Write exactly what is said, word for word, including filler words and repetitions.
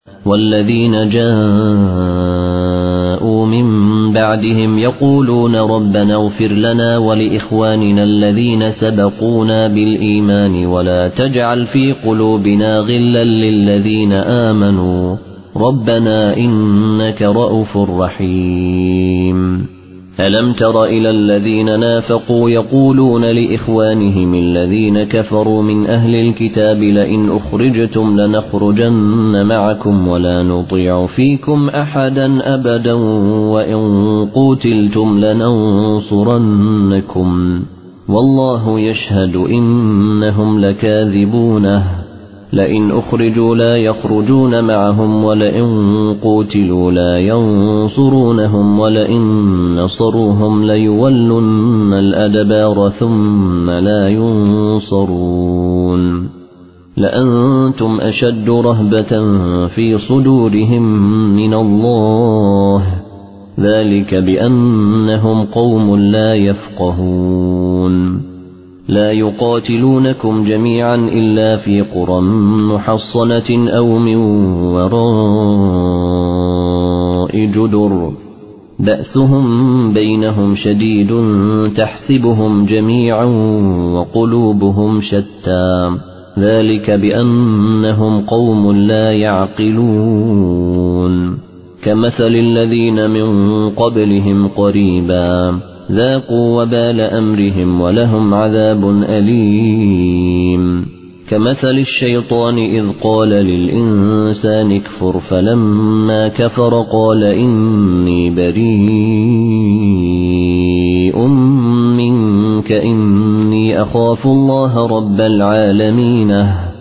والذين جاءوا من بعدهم يقولون ربنا اغفر لنا ولإخواننا الذين سبقونا بالإيمان ولا تجعل في قلوبنا غلا للذين آمنوا ربنا إنك رؤوف رحيم. ألم تر إلى الذين نافقوا يقولون لإخوانهم الذين كفروا من أهل الكتاب لئن أخرجتم لنخرجن معكم ولا نطيع فيكم أحدا أبدا وإن قتلتم لننصرنكم والله يشهد إنهم لكاذبونه لئن أخرجوا لا يخرجون معهم ولئن قتلوا لا ينصرونهم ولئن نصروهم ليولن الأدبار ثم لا ينصرون لأنتم أشد رهبة في صدورهم من الله ذلك بأنهم قوم لا يفقهون. لا يقاتلونكم جميعا إلا في قرى محصنة أو من وراء جدر بأسهم بينهم شديد تحسبهم جميعا وقلوبهم شتى ذلك بأنهم قوم لا يعقلون. كمثل الذين من قبلهم قريبا ذاقوا وبال أمرهم ولهم عذاب أليم. كمثل الشيطان إذ قال للإنسان اكفر فلما كفر قال إني بريء منك إني أخاف الله رب العالمين.